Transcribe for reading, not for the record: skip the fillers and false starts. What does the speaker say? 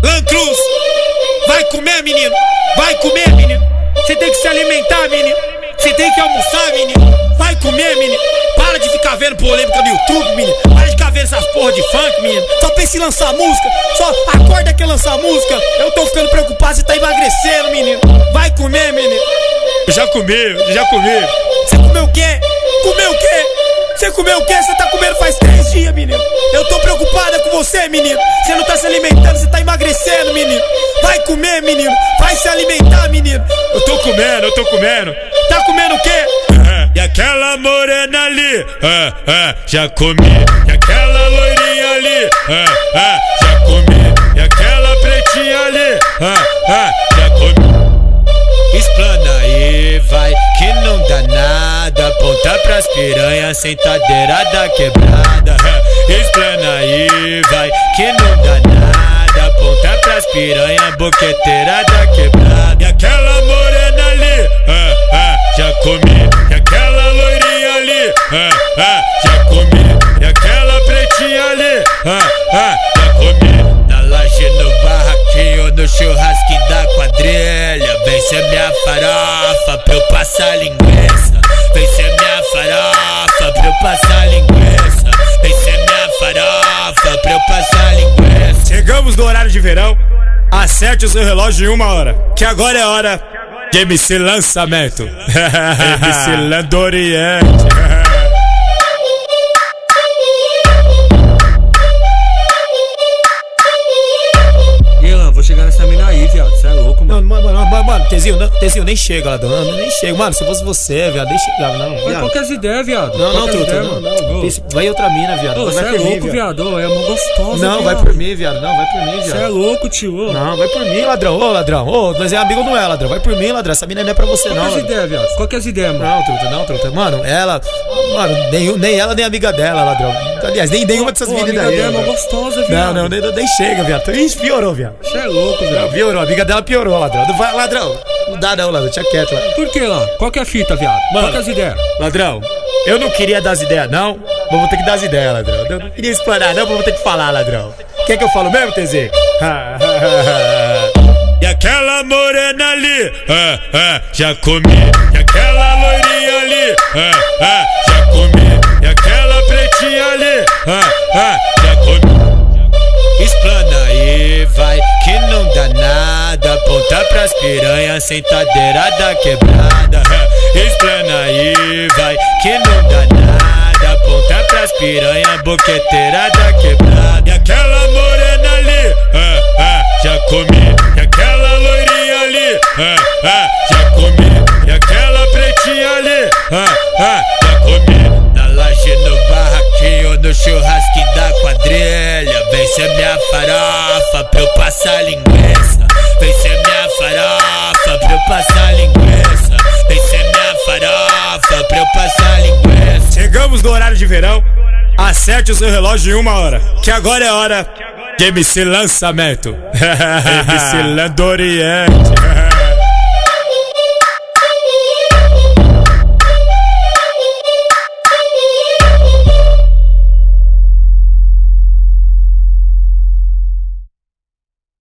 Lancruz, vai comer, menino. Vai comer, menino. Você tem que se alimentar, menino. Você tem que almoçar, menino. Vai comer, menino. Para de ficar vendo polêmica no YouTube, menino. Para de ficar vendo essas porra de funk, menino. Só pensa em lançar música. Só acorda que lançar música. Eu tô ficando preocupado, você tá emagrecendo, menino. Vai comer, menino. Já comi. Você comeu o quê? Comeu o quê? Você comeu o quê? Você tá comendo faz 3 dias, menino. Eu tô preocupada com você, menino. Você não tá se alimentando, você tá emagrecendo, menino. Vai comer, menino. Vai se alimentar, menino. Eu tô comendo. Tá comendo o quê? E aquela morena ali, já comi. E aquela loirinha ali, já comi. E aquela pretinha ali, já comi. Explana aí, vai, que não dá nada. Ponta pras piranhas, sentadeira da quebrada. Explana aí, vai, que não dá nada. Ponta pras piranhas, boqueteira da quebrada. E aquela morena ali, já comi. E aquela loirinha ali, já comi. E aquela pretinha ali, já comi. Na laje, no barraquinho, no churrasco da quadrilha. Vem ser minha farofa pra eu passar linguiça. Vem ser minha farofa pra eu passar linguiça. Vem ser minha farofa pra eu passar linguiça. Chegamos no horário de verão. Acerte o seu relógio em 1 hora, que agora é hora de MC Lançamento. MC Landoriente. Vou chegar nessa mina aí, viado. Cê é louco, mano. Mano, Tezinho, nem chega, ladrão. Não, nem chega. Mano, se fosse você, viado, nem chegava, não. Mas qual que é as ideias, viado? Não, truta, não. Vai outra mina, viado. Cê é louco, viado. É mó gostosa. Não, vai por mim, viado. Não, vai por mim, viado. Cê é louco, tio. Não, vai por mim, ladrão. Ô, ladrão. Ô, mas é amigo não é, ladrão. Vai por mim, ladrão. Essa mina não é pra você, não. Qual que é as ideias, viado? Qual que é as ideias, mano? Não, truta. Mano, ela. Mano, nem ela, nem amiga dela, ladrão. Aliás, nem nenhuma dessas meninas daí. Amiga dela é mó gostosa, viado. Não, nem chega, viado. Ixi, piorou, viado. Cê é louco, viado. Piorou, a amiga dela piorou, ladrão. Vai, ladrão. Não dá não, ladrão. Tinha quieto, ladrão. Por que lá? Qual que é a fita, viado? Mano, qual que é as ideias? Ladrão, eu não queria dar as ideias, não. Mas vou ter que dar as ideias, ladrão. Eu não queria explanar, não, mas vou ter que falar, ladrão. Quer que eu falo mesmo, TZ? E aquela morena ali, já comi. E aquela loirinha ali, já comi. E aquela pretinha ali, já comi. Explana aí, vai, que não dá nada. Ponta pras piranhas, sentadeira da quebrada. Explana aí, vai, que não dá nada. Ponta pras piranhas, boqueteira da quebrada. E aquela morena ali, já comi. E aquela loirinha ali, já comi. E aquela pretinha ali, já comi. Na laje, no barraquinho, no churrasco da quadrilha. Vem ser minha farofa pra eu passar linguiça. Vem ser minha farofa pra eu passar linguiça. Vem ser minha farofa pra eu passar linguiça. Chegamos no horário de verão. Acerte o seu relógio em 1 hora, que agora é hora de MC Lançamento. MC Landoriente.